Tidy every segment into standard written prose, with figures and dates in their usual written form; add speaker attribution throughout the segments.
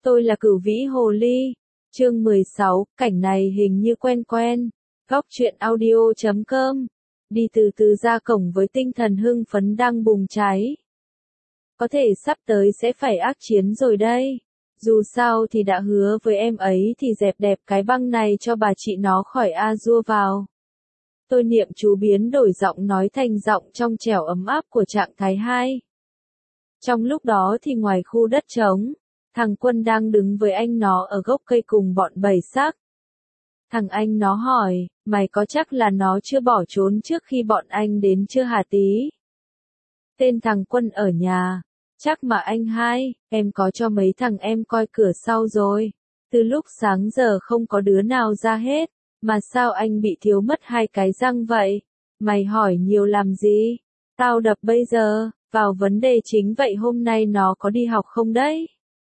Speaker 1: Tôi là Cửu Vĩ Hồ Ly. Chương 16, cảnh này hình như quen quen. Góc truyện audio.com. Đi từ từ ra cổng với tinh thần hưng phấn đang bùng cháy. Có thể sắp tới sẽ phải ác chiến rồi đây. Dù sao thì đã hứa với em ấy thì dẹp đẹp cái băng này cho bà chị nó khỏi A-dua vào. Tôi niệm chú biến đổi giọng nói thành giọng trong trẻo ấm áp của trạng thái 2. Trong lúc đó thì ngoài khu đất trống, thằng Quân đang đứng với anh nó ở gốc cây cùng bọn bầy xác. Thằng anh nó hỏi, mày có chắc là nó chưa bỏ trốn trước khi bọn anh đến chưa hả tí? Tên thằng Quân ở nhà. Chắc mà anh hai, em có cho mấy thằng em coi cửa sau rồi. Từ lúc sáng giờ không có đứa nào ra hết, mà sao anh bị thiếu mất 2 cái răng vậy? Mày hỏi nhiều làm gì? Tao đập bây giờ, vào vấn đề chính vậy, hôm nay nó có đi học không đấy?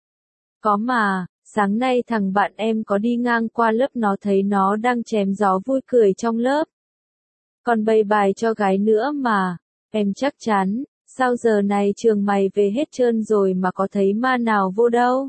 Speaker 1: Có mà, sáng nay thằng bạn em có đi ngang qua lớp nó thấy nó đang chém gió vui cười trong lớp. Còn bày bài cho gái nữa mà, em chắc chắn. Sao giờ này trường mày về hết trơn rồi mà có thấy ma nào vô đâu?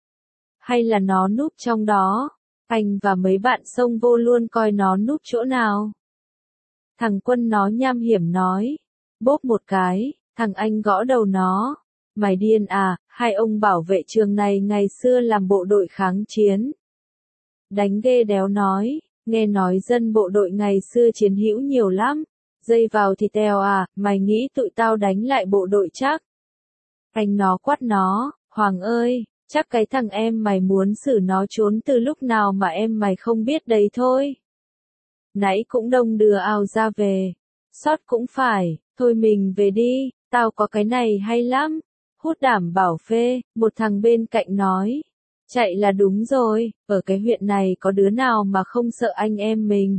Speaker 1: Hay là nó núp trong đó? Anh và mấy bạn xông vô luôn coi nó núp chỗ nào. Thằng Quân nó nham hiểm nói. Bốp một cái, thằng anh gõ đầu nó. Mày điên à, hai ông bảo vệ trường này ngày xưa làm bộ đội kháng chiến. Đánh ghê đéo nói, nghe nói dân bộ đội ngày xưa chiến hữu nhiều lắm. Dây vào thì teo à, mày nghĩ tụi tao đánh lại bộ đội chắc? Anh nó quát nó, Hoàng ơi, chắc cái thằng em mày muốn xử nó trốn từ lúc nào mà em mày không biết đấy thôi. Nãy cũng đông đưa ao ra về, sót cũng phải, thôi mình về đi, tao có cái này hay lắm. Hút đảm bảo phê, một thằng bên cạnh nói. Chạy là đúng rồi, ở cái huyện này có đứa nào mà không sợ anh em mình.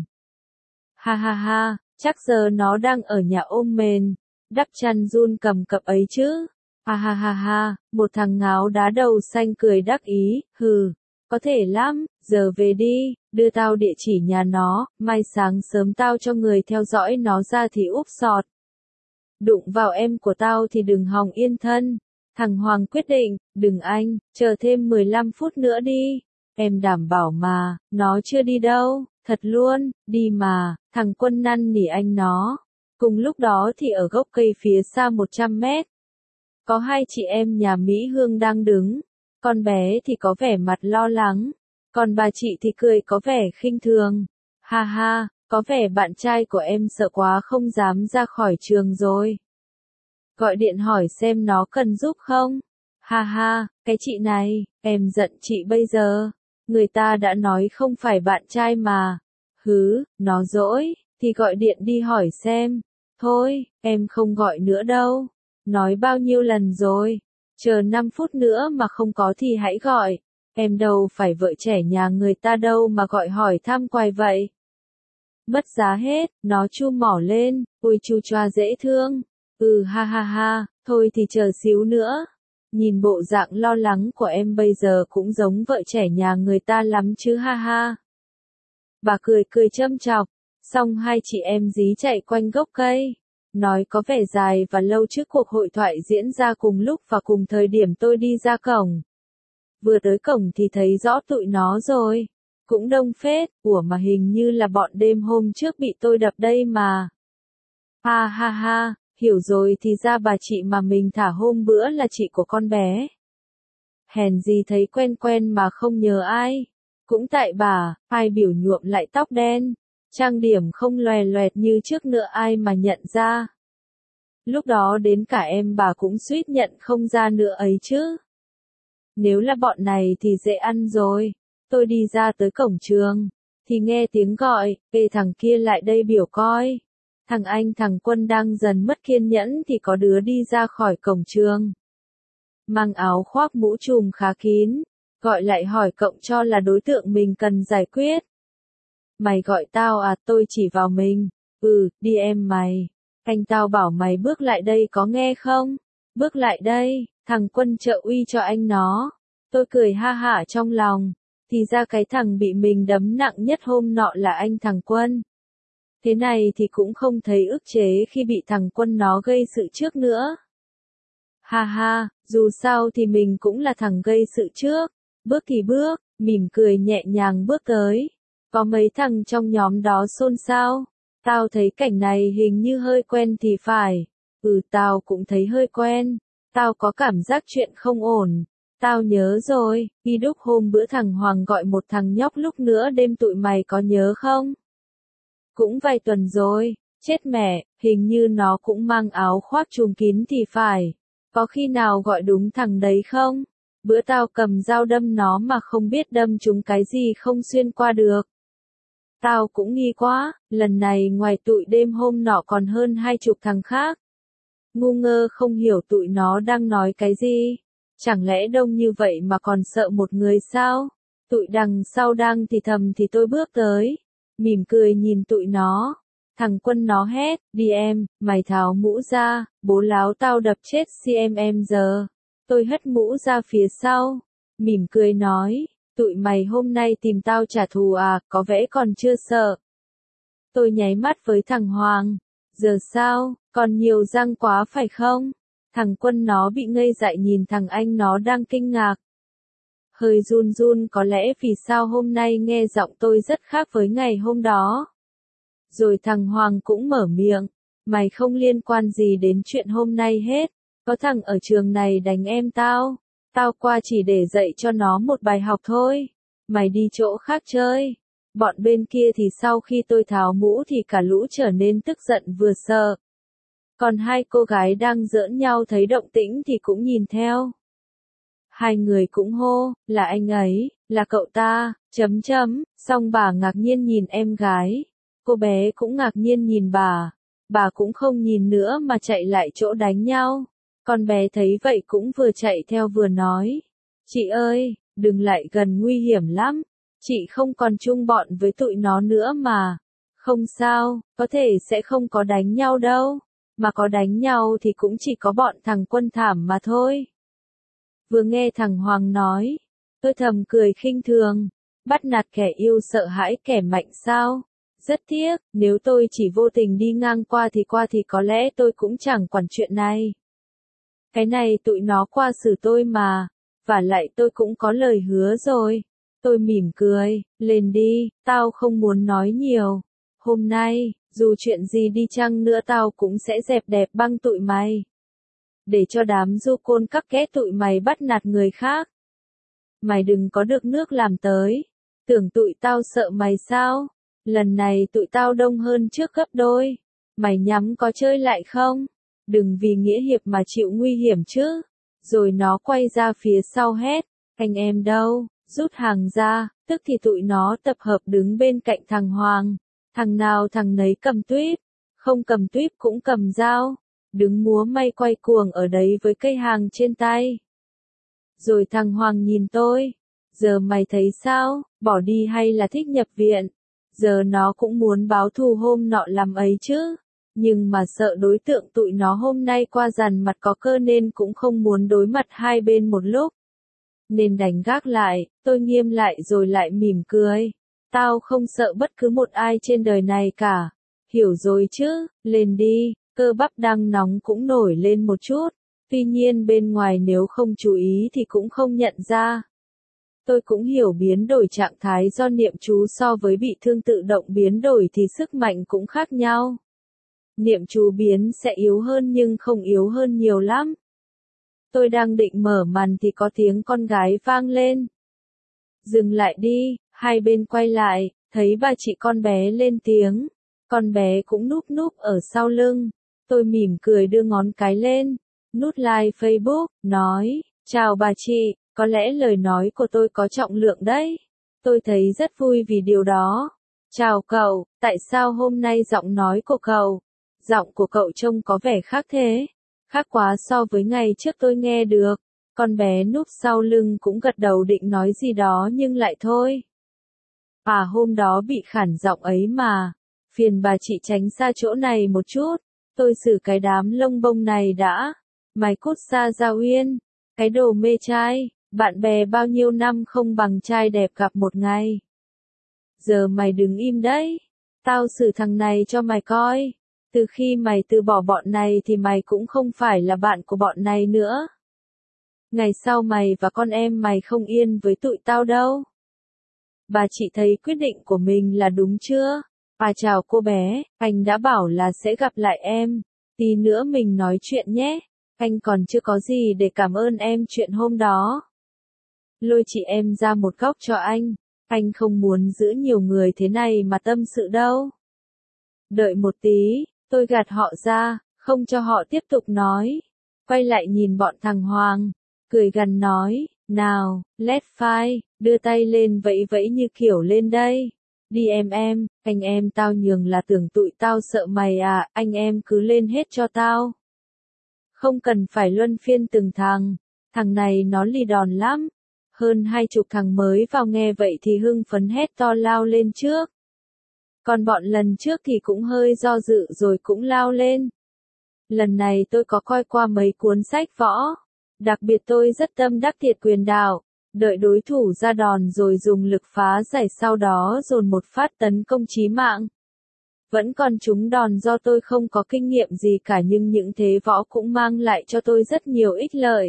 Speaker 1: Ha ha ha. Chắc giờ nó đang ở nhà ôm mền, đắp chăn run cầm cập ấy chứ. Ha ha ha ha, một thằng ngáo đá đầu xanh cười đắc ý, hừ, có thể lắm, giờ về đi, đưa tao địa chỉ nhà nó, mai sáng sớm tao cho người theo dõi nó ra thì úp sọt. Đụng vào em của tao thì đừng hòng yên thân. Thằng Hoàng quyết định, đừng anh, chờ thêm 15 phút nữa đi. Em đảm bảo mà, nó chưa đi đâu. Thật luôn, đi mà, thằng Quân năn nỉ anh nó. Cùng lúc đó thì ở gốc cây phía xa 100 mét. Có 2 chị em nhà Mỹ Hương đang đứng. Con bé thì có vẻ mặt lo lắng. Còn bà chị thì cười có vẻ khinh thường. Ha ha, có vẻ bạn trai của em sợ quá không dám ra khỏi trường rồi. Gọi điện hỏi xem nó cần giúp không? Ha ha, cái chị này, em giận chị bây giờ. Người ta đã nói không phải bạn trai mà. Hứ, nó dỗi, thì gọi điện đi hỏi xem. Thôi, em không gọi nữa đâu. Nói bao nhiêu lần rồi. Chờ 5 phút nữa mà không có thì hãy gọi. Em đâu phải vợ trẻ nhà người ta đâu mà gọi hỏi thăm quài vậy. Mất giá hết, nó chu mỏ lên, ui chu choa dễ thương. Ha ha ha, thôi thì chờ xíu nữa. Nhìn bộ dạng lo lắng của em bây giờ cũng giống vợ trẻ nhà người ta lắm chứ ha ha. Bà cười cười châm chọc, xong 2 chị em dí chạy quanh gốc cây. Nói có vẻ dài và lâu trước cuộc hội thoại diễn ra cùng lúc và cùng thời điểm tôi đi ra cổng. Vừa tới cổng thì thấy rõ tụi nó rồi. Cũng đông phết, ủa mà hình như là bọn đêm hôm trước bị tôi đập đây mà. Ha ha ha, hiểu rồi, thì ra bà chị mà mình thả hôm bữa là chị của con bé. Hèn gì thấy quen quen mà không nhớ ai. Cũng tại bà, ai biểu nhuộm lại tóc đen, trang điểm không loè loẹt như trước nữa ai mà nhận ra. Lúc đó đến cả em bà cũng suýt nhận không ra nữa ấy chứ. Nếu là bọn này thì dễ ăn rồi. Tôi đi ra tới cổng trường, thì nghe tiếng gọi, ê thằng kia lại đây biểu coi. Thằng Quân đang dần mất kiên nhẫn thì có đứa đi ra khỏi cổng trường. Mang áo khoác mũ trùm khá kín. Gọi lại hỏi cậu cho là đối tượng mình cần giải quyết. Mày gọi tao à, tôi chỉ vào mình. Đi em mày. Anh tao bảo mày bước lại đây có nghe không? Bước lại đây, thằng Quân trợ uy cho anh nó. Tôi cười ha hả trong lòng. Thì ra cái thằng bị mình đấm nặng nhất hôm nọ là anh thằng Quân. Thế này thì cũng không thấy ức chế khi bị thằng Quân nó gây sự trước nữa. Ha ha, dù sao thì mình cũng là thằng gây sự trước. Bước thì bước, mỉm cười nhẹ nhàng bước tới. Có mấy thằng trong nhóm đó xôn xao. Tao thấy cảnh này hình như hơi quen thì phải. Tao cũng thấy hơi quen. Tao có cảm giác chuyện không ổn. Tao nhớ rồi, Y Đúc hôm bữa thằng Hoàng gọi một thằng nhóc lúc nữa đêm tụi mày có nhớ không? Cũng vài tuần rồi, chết mẹ, hình như nó cũng mang áo khoác trùm kín thì phải. Có khi nào gọi đúng thằng đấy không? Bữa tao cầm dao đâm nó mà không biết đâm trúng cái gì không xuyên qua được. Tao cũng nghi quá, lần này ngoài tụi đêm hôm nọ còn hơn 20 thằng khác. Ngu ngơ không hiểu tụi nó đang nói cái gì. Chẳng lẽ đông như vậy mà còn sợ một người sao? Tụi đằng sau đang thì thầm thì tôi bước tới. Mỉm cười nhìn tụi nó. Thằng Quân nó hét, đi em, mày tháo mũ ra, bố láo tao đập chết em giờ. Tôi hất mũ ra phía sau. Mỉm cười nói, tụi mày hôm nay tìm tao trả thù à, có vẻ còn chưa sợ. Tôi nháy mắt với thằng Hoàng. Giờ sao, còn nhiều răng quá phải không? Thằng Quân nó bị ngây dại nhìn thằng anh nó đang kinh ngạc. Hơi run run có lẽ vì sao hôm nay nghe giọng tôi rất khác với ngày hôm đó. Rồi thằng Hoàng cũng mở miệng. Mày không liên quan gì đến chuyện hôm nay hết. Có thằng ở trường này đánh em tao. Tao qua chỉ để dạy cho nó một bài học thôi. Mày đi chỗ khác chơi. Bọn bên kia thì sau khi tôi tháo mũ thì cả lũ trở nên tức giận vừa sợ. Còn hai cô gái đang giỡn nhau thấy động tĩnh thì cũng nhìn theo. Hai người cũng hô, là anh ấy, là cậu ta, chấm chấm, xong bà ngạc nhiên nhìn em gái. Cô bé cũng ngạc nhiên nhìn bà cũng không nhìn nữa mà chạy lại chỗ đánh nhau. Con bé thấy vậy cũng vừa chạy theo vừa nói. Chị ơi, đừng lại gần nguy hiểm lắm. Chị không còn chung bọn với tụi nó nữa mà. Không sao, có thể sẽ không có đánh nhau đâu. Mà có đánh nhau thì cũng chỉ có bọn thằng Quân thảm mà thôi. Vừa nghe thằng Hoàng nói, tôi thầm cười khinh thường. Bắt nạt kẻ yêu sợ hãi kẻ mạnh sao? Rất tiếc, nếu tôi chỉ vô tình đi ngang qua thì có lẽ tôi cũng chẳng quản chuyện này. Cái này tụi nó qua xử tôi mà. Vả lại tôi cũng có lời hứa rồi. Tôi mỉm cười, lên đi, tao không muốn nói nhiều. Hôm nay, dù chuyện gì đi chăng nữa tao cũng sẽ dẹp đẹp băng tụi mày. Để cho đám du côn các ké tụi mày bắt nạt người khác. Mày đừng có được nước làm tới. Tưởng tụi tao sợ mày sao? Lần này tụi tao đông hơn trước gấp đôi. Mày nhắm có chơi lại không? Đừng vì nghĩa hiệp mà chịu nguy hiểm chứ. Rồi nó quay ra phía sau hét. Anh em đâu? Rút hàng ra. Tức thì tụi nó tập hợp đứng bên cạnh thằng Hoàng. Thằng nào thằng nấy cầm tuýp. Không cầm tuýp cũng cầm dao. Đứng múa may quay cuồng ở đấy với cây hàng trên tay. Rồi thằng Hoàng nhìn tôi. Giờ mày thấy sao? Bỏ đi hay là thích nhập viện? Giờ nó cũng muốn báo thù hôm nọ làm ấy chứ. Nhưng mà sợ đối tượng tụi nó hôm nay qua dằn mặt có cơ nên cũng không muốn đối mặt hai bên một lúc. Nên đành gác lại, tôi nghiêm lại rồi lại mỉm cười. Tao không sợ bất cứ một ai trên đời này cả. Hiểu rồi chứ, lên đi, cơ bắp đang nóng cũng nổi lên một chút. Tuy nhiên bên ngoài nếu không chú ý thì cũng không nhận ra. Tôi cũng hiểu biến đổi trạng thái do niệm chú so với bị thương tự động biến đổi thì sức mạnh cũng khác nhau. Niệm chú biến sẽ yếu hơn nhưng không yếu hơn nhiều lắm. Tôi đang định mở màn thì có tiếng con gái vang lên. Dừng lại đi, hai bên quay lại, thấy bà chị con bé lên tiếng. Con bé cũng núp núp ở sau lưng. Tôi mỉm cười đưa ngón cái lên, nút like Facebook, nói, chào bà chị, có lẽ lời nói của tôi có trọng lượng đấy. Tôi thấy rất vui vì điều đó. Chào cậu, tại sao hôm nay giọng nói của cậu trông có vẻ khác thế? Khác quá so với ngày trước tôi nghe được. Con bé núp sau lưng cũng gật đầu định nói gì đó nhưng lại thôi. Hôm đó bị khản giọng ấy mà. Phiền bà chị tránh xa chỗ này một chút. Tôi xử cái đám lông bông này đã. Mày cút xa ra Uyên. Cái đồ mê trai. Bạn bè bao nhiêu năm không bằng trai đẹp gặp một ngày. Giờ mày đứng im đấy. Tao xử thằng này cho mày coi. Từ khi mày từ bỏ bọn này thì mày cũng không phải là bạn của bọn này nữa. Ngày sau mày và con em mày không yên với tụi tao đâu. Bà chị thấy quyết định của mình là đúng chưa? À chào cô bé, anh đã bảo là sẽ gặp lại em. Tí nữa mình nói chuyện nhé. Anh còn chưa có gì để cảm ơn em chuyện hôm đó. Lôi chị em ra một góc cho anh. Anh không muốn giữ nhiều người thế này mà tâm sự đâu. Đợi một tí, tôi gạt họ ra, không cho họ tiếp tục nói. Quay lại nhìn bọn thằng Hoàng, cười gằn nói, nào, let's fight, đưa tay lên vẫy vẫy như kiểu lên đây. Đi em, anh em tao nhường là tưởng tụi tao sợ mày à, anh em cứ lên hết cho tao. Không cần phải luân phiên từng thằng này nó lì đòn lắm. Hơn 20 thằng mới vào nghe vậy thì hưng phấn hét to lao lên trước. Còn bọn lần trước thì cũng hơi do dự rồi cũng lao lên. Lần này tôi có coi qua mấy cuốn sách võ. Đặc biệt tôi rất tâm đắc Thiệt Quyền Đạo. Đợi đối thủ ra đòn rồi dùng lực phá giải sau đó dồn một phát tấn công chí mạng. Vẫn còn trúng đòn do tôi không có kinh nghiệm gì cả nhưng những thế võ cũng mang lại cho tôi rất nhiều ích lợi.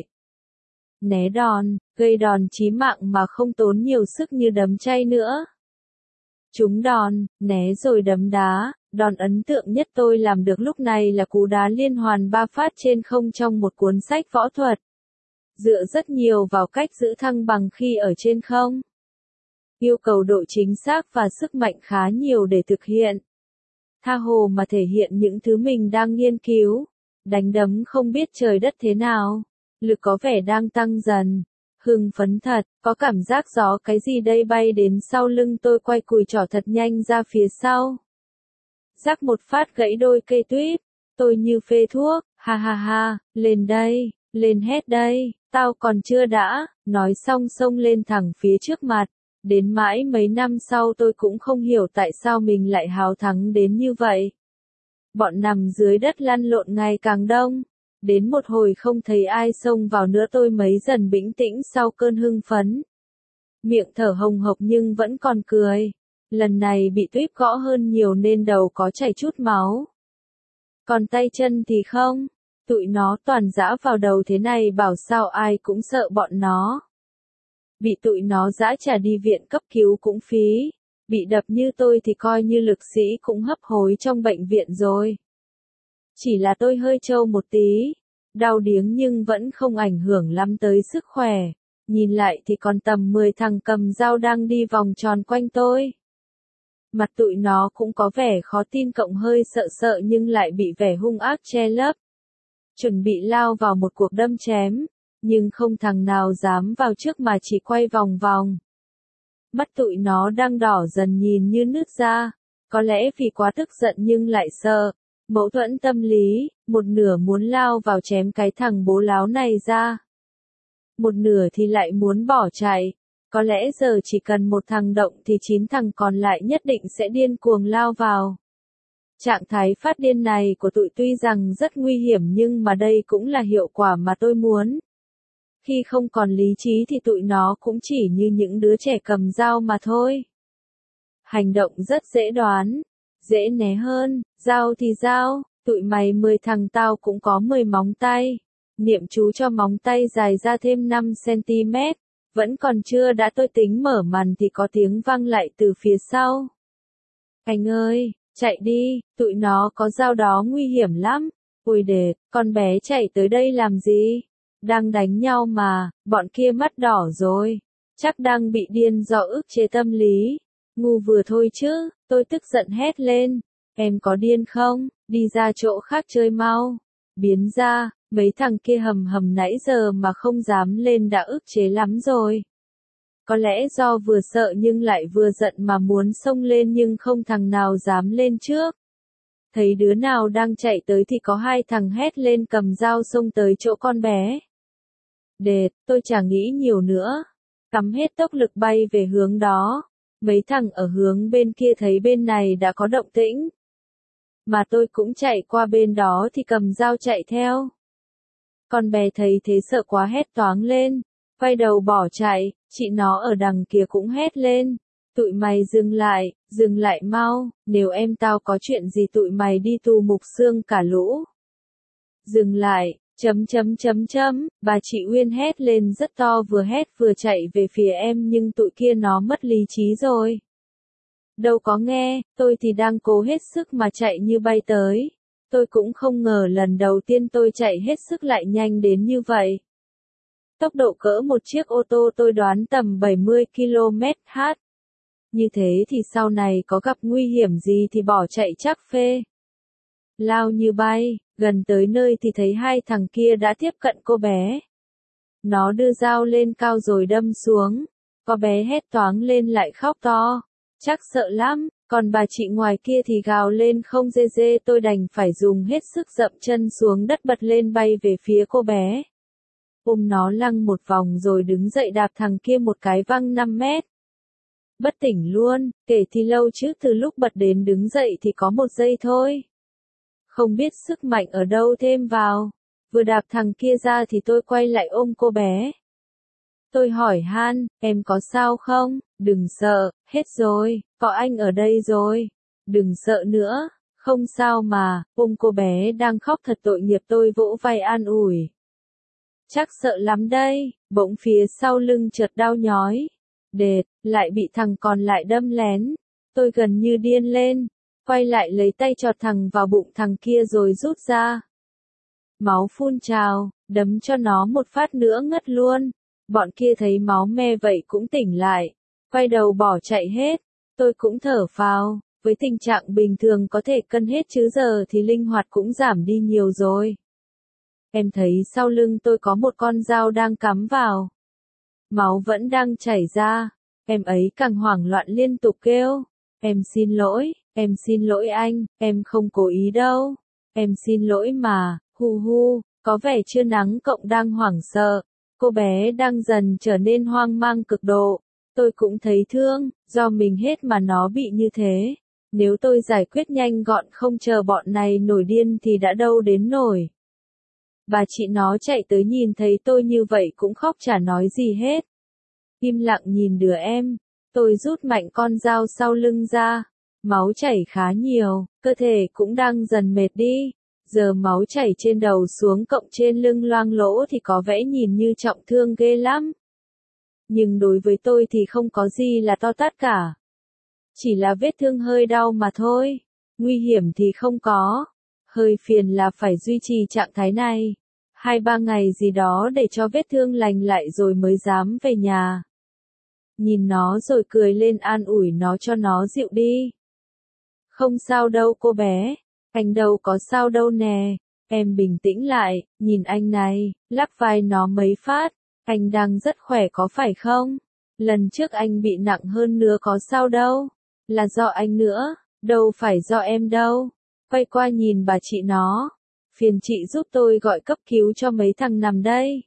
Speaker 1: Né đòn, gây đòn chí mạng mà không tốn nhiều sức như đấm chay nữa. Trúng đòn, né rồi đấm đá, đòn ấn tượng nhất tôi làm được lúc này là cú đá liên hoàn 3 phát trên không trong một cuốn sách võ thuật. Dựa rất nhiều vào cách giữ thăng bằng khi ở trên không. Yêu cầu độ chính xác và sức mạnh khá nhiều để thực hiện. Tha hồ mà thể hiện những thứ mình đang nghiên cứu. Đánh đấm không biết trời đất thế nào. Lực có vẻ đang tăng dần. Hưng phấn thật, có cảm giác gió cái gì đây bay đến sau lưng tôi quay cùi trỏ thật nhanh ra phía sau. Rắc một phát gãy đôi cây tuyết. Tôi như phê thuốc, ha ha ha, lên đây, lên hết đây, tao còn chưa đã, nói xong xông lên thẳng phía trước mặt. Đến mãi mấy năm sau tôi cũng không hiểu tại sao mình lại háo thắng đến như vậy. Bọn nằm dưới đất lăn lộn ngày càng đông. Đến một hồi không thấy ai xông vào nữa tôi mấy dần bình tĩnh sau cơn hưng phấn. Miệng thở hồng hộc nhưng vẫn còn cười. Lần này bị tuyếp gõ hơn nhiều nên đầu có chảy chút máu. Còn tay chân thì không. Tụi nó toàn dã vào đầu thế này bảo sao ai cũng sợ bọn nó. Bị tụi nó dã trả đi viện cấp cứu cũng phí. Bị đập như tôi thì coi như lực sĩ cũng hấp hối trong bệnh viện rồi. Chỉ là tôi hơi trâu một tí. Đau điếng nhưng vẫn không ảnh hưởng lắm tới sức khỏe. Nhìn lại thì còn tầm 10 thằng cầm dao đang đi vòng tròn quanh tôi. Mặt tụi nó cũng có vẻ khó tin cộng hơi sợ sợ nhưng lại bị vẻ hung ác che lấp. Chuẩn bị lao vào một cuộc đâm chém. Nhưng không thằng nào dám vào trước mà chỉ quay vòng vòng. Mắt tụi nó đang đỏ dần nhìn như nứt ra. Có lẽ vì quá tức giận nhưng lại sợ. Mâu thuẫn tâm lý, một nửa muốn lao vào chém cái thằng bố láo này ra. Một nửa thì lại muốn bỏ chạy. Có lẽ giờ chỉ cần một thằng động thì 9 thằng còn lại nhất định sẽ điên cuồng lao vào. Trạng thái phát điên này của tụi tuy rằng rất nguy hiểm nhưng mà đây cũng là hiệu quả mà tôi muốn. Khi không còn lý trí thì tụi nó cũng chỉ như những đứa trẻ cầm dao mà thôi. Hành động rất dễ đoán. Dễ né hơn, dao thì dao, tụi mày 10 thằng tao cũng có 10 móng tay. Niệm chú cho móng tay dài ra thêm 5 cm. Vẫn còn chưa đã tôi tính mở màn thì có tiếng vang lại từ phía sau. Anh ơi, chạy đi, tụi nó có dao đó nguy hiểm lắm. Ui đệt, con bé chạy tới đây làm gì? Đang đánh nhau mà, bọn kia mắt đỏ rồi. Chắc đang bị điên do ức chế tâm lý. Ngu vừa thôi chứ, tôi tức giận hét lên. Em có điên không? Đi ra chỗ khác chơi mau. Biến ra, mấy thằng kia hầm hầm nãy giờ mà không dám lên đã ức chế lắm rồi. Có lẽ do vừa sợ nhưng lại vừa giận mà muốn xông lên nhưng không thằng nào dám lên trước. Thấy đứa nào đang chạy tới thì có 2 thằng hét lên cầm dao xông tới chỗ con bé. Đệt, tôi chả nghĩ nhiều nữa. Cắm hết tốc lực bay về hướng đó. Mấy thằng ở hướng bên kia thấy bên này đã có động tĩnh. Mà tôi cũng chạy qua bên đó thì cầm dao chạy theo. Con bé thấy thế sợ quá hét toáng lên. Quay đầu bỏ chạy, chị nó ở đằng kia cũng hét lên. Tụi mày dừng lại mau, nếu em tao có chuyện gì tụi mày đi tù mục xương cả lũ. Dừng lại, Bà chị Uyên hét lên rất to vừa hét vừa chạy về phía em nhưng tụi kia nó mất lý trí rồi. Đâu có nghe, tôi thì đang cố hết sức mà chạy như bay tới. Tôi cũng không ngờ lần đầu tiên tôi chạy hết sức lại nhanh đến như vậy. Tốc độ cỡ một chiếc ô tô tôi đoán tầm 70 km/h. Như thế thì sau này có gặp nguy hiểm gì thì bỏ chạy chắc phê. Lao như bay, gần tới nơi thì thấy hai thằng kia đã tiếp cận cô bé. Nó đưa dao lên cao rồi đâm xuống. Cô bé hét toáng lên lại khóc to. Chắc sợ lắm, còn bà chị ngoài kia thì gào lên không dê dê, tôi đành phải dùng hết sức dậm chân xuống đất bật lên bay về phía cô bé. Ôm nó lăng một vòng rồi đứng dậy đạp thằng kia một cái văng 5 mét. Bất tỉnh luôn, kể thì lâu chứ từ lúc bật đến đứng dậy thì có 1 giây thôi. Không biết sức mạnh ở đâu thêm vào. Vừa đạp thằng kia ra thì tôi quay lại ôm cô bé. Tôi hỏi han, em có sao không? Đừng sợ, hết rồi, có anh ở đây rồi. Đừng sợ nữa, không sao mà, ôm cô bé đang khóc thật tội nghiệp tôi vỗ vai an ủi. Chắc sợ lắm đây, bỗng phía sau lưng chợt đau nhói. Đệt, lại bị thằng còn lại đâm lén. Tôi gần như điên lên, quay lại lấy tay chọt thằng vào bụng thằng kia rồi rút ra. Máu phun trào, đấm cho nó một phát nữa ngất luôn. Bọn kia thấy máu me vậy cũng tỉnh lại, quay đầu bỏ chạy hết. Tôi cũng thở phào, với tình trạng bình thường có thể cân hết chứ giờ thì linh hoạt cũng giảm đi nhiều rồi. Em thấy sau lưng tôi có một con dao đang cắm vào. Máu vẫn đang chảy ra, em ấy càng hoảng loạn liên tục kêu. Em xin lỗi anh, em không cố ý đâu. Em xin lỗi mà, hu hu, có vẻ chưa nắng cộng đang hoảng sợ. Cô bé đang dần trở nên hoang mang cực độ. Tôi cũng thấy thương, do mình hết mà nó bị như thế. Nếu tôi giải quyết nhanh gọn không chờ bọn này nổi điên thì đã đâu đến nổi. Bà chị nó chạy tới nhìn thấy tôi như vậy cũng khóc chả nói gì hết. Im lặng nhìn đứa em. Tôi rút mạnh con dao sau lưng ra. Máu chảy khá nhiều, cơ thể cũng đang dần mệt đi. Giờ máu chảy trên đầu xuống cộng trên lưng loang lỗ thì có vẻ nhìn như trọng thương ghê lắm. Nhưng đối với tôi thì không có gì là to tát cả. Chỉ là vết thương hơi đau mà thôi. Nguy hiểm thì không có. Hơi phiền là phải duy trì trạng thái này. 2-3 ngày gì đó để cho vết thương lành lại rồi mới dám về nhà. Nhìn nó rồi cười lên an ủi nó cho nó dịu đi. Không sao đâu cô bé. Anh đâu có sao đâu nè. Em bình tĩnh lại, nhìn anh này, lắc vai nó mấy phát. Anh đang rất khỏe có phải không? Lần trước anh bị nặng hơn nữa có sao đâu. Là do anh nữa, đâu phải do em đâu. Quay qua nhìn bà chị nó. Phiền chị giúp tôi gọi cấp cứu cho mấy thằng nằm đây.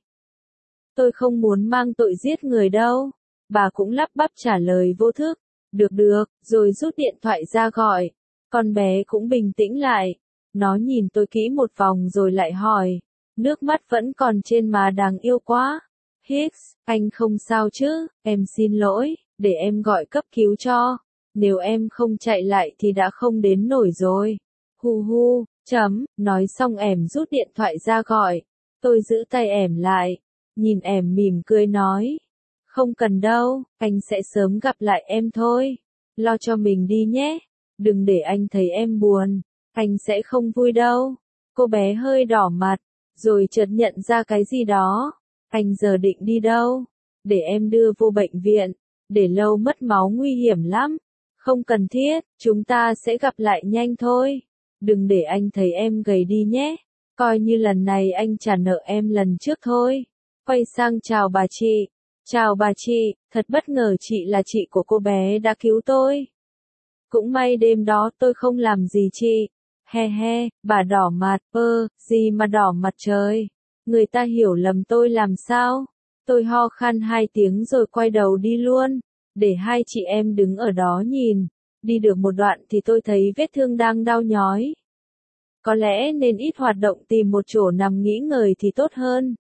Speaker 1: Tôi không muốn mang tội giết người đâu. Bà cũng lắp bắp trả lời vô thức. Được, rồi rút điện thoại ra gọi. Con bé cũng bình tĩnh lại. Nó nhìn tôi kỹ một vòng rồi lại hỏi. Nước mắt vẫn còn trên má đáng yêu quá. Hicks, anh không sao chứ, em xin lỗi, để em gọi cấp cứu cho. Nếu em không chạy lại thì đã không đến nổi rồi. Hu hu, nói xong ẻm rút điện thoại ra gọi. Tôi giữ tay ẻm lại. Nhìn ẻm mỉm cười nói. Không cần đâu, anh sẽ sớm gặp lại em thôi. Lo cho mình đi nhé. Đừng để anh thấy em buồn. Anh sẽ không vui đâu. Cô bé hơi đỏ mặt, rồi chợt nhận ra cái gì đó. Anh giờ định đi đâu? Để em đưa vô bệnh viện. Để lâu mất máu nguy hiểm lắm. Không cần thiết, chúng ta sẽ gặp lại nhanh thôi. Đừng để anh thấy em gầy đi nhé. Coi như lần này anh trả nợ em lần trước thôi. Quay sang chào bà chị. Chào bà chị, thật bất ngờ chị là chị của cô bé đã cứu tôi. Cũng may đêm đó tôi không làm gì chị. He he, bà đỏ mặt, gì mà đỏ mặt trời. Người ta hiểu lầm tôi làm sao? Tôi ho khan 2 tiếng rồi quay đầu đi luôn. Để hai chị em đứng ở đó nhìn. Đi được một đoạn thì tôi thấy vết thương đang đau nhói. Có lẽ nên ít hoạt động tìm một chỗ nằm nghỉ ngơi thì tốt hơn.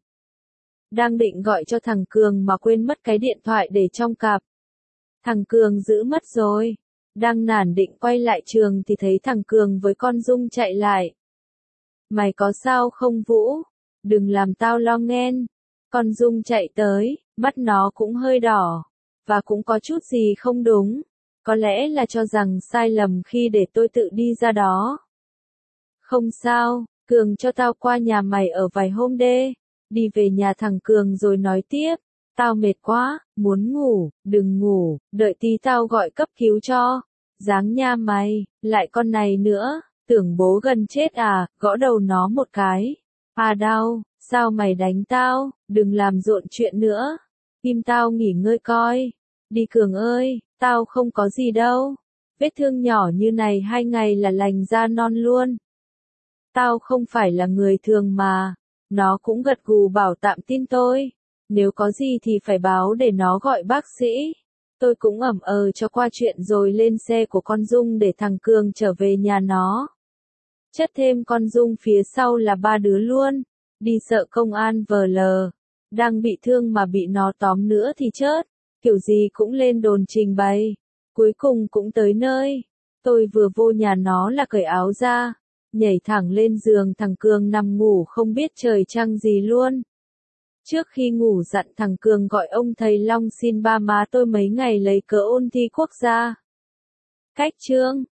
Speaker 1: Đang định gọi cho thằng Cường mà quên mất cái điện thoại để trong cặp. Thằng Cường giữ mất rồi. Đang nản định quay lại trường thì thấy thằng Cường với con Dung chạy lại. Mày có sao không Vũ? đừng làm tao lo nghen. Con Dung chạy tới, mắt nó cũng hơi đỏ, và cũng có chút gì không đúng. Có lẽ là cho rằng sai lầm khi để tôi tự đi ra đó. Không sao, Cường cho tao qua nhà mày ở vài hôm đê. Đi về nhà thằng Cường rồi nói tiếp. Tao mệt quá, muốn ngủ, đừng ngủ, đợi tí tao gọi cấp cứu cho. Dáng nha mày, lại con này nữa, tưởng bố gần chết à, gõ đầu nó một cái. À đau, sao mày đánh tao, đừng làm rộn chuyện nữa. Kim tao nghỉ ngơi coi. Đi Cường ơi, tao không có gì đâu. Vết thương nhỏ như này 2 ngày là lành ra non luôn. Tao không phải là người thường mà. Nó cũng gật gù bảo tạm tin tôi. Nếu có gì thì phải báo để nó gọi bác sĩ. Tôi cũng ẩm cho qua chuyện rồi lên xe của con Dung để thằng Cường trở về nhà nó. Chất thêm con Dung phía sau là 3 đứa luôn. Đi sợ công an VL. Đang bị thương mà bị nó tóm nữa thì chết. Kiểu gì cũng lên đồn trình bày. Cuối cùng cũng tới nơi. Tôi vừa vô nhà nó là cởi áo ra. Nhảy thẳng lên giường thằng Cường nằm ngủ không biết trời trăng gì luôn. Trước khi ngủ dặn thằng Cường gọi ông thầy Long xin ba má tôi mấy ngày lấy cớ ôn thi quốc gia. Cách chương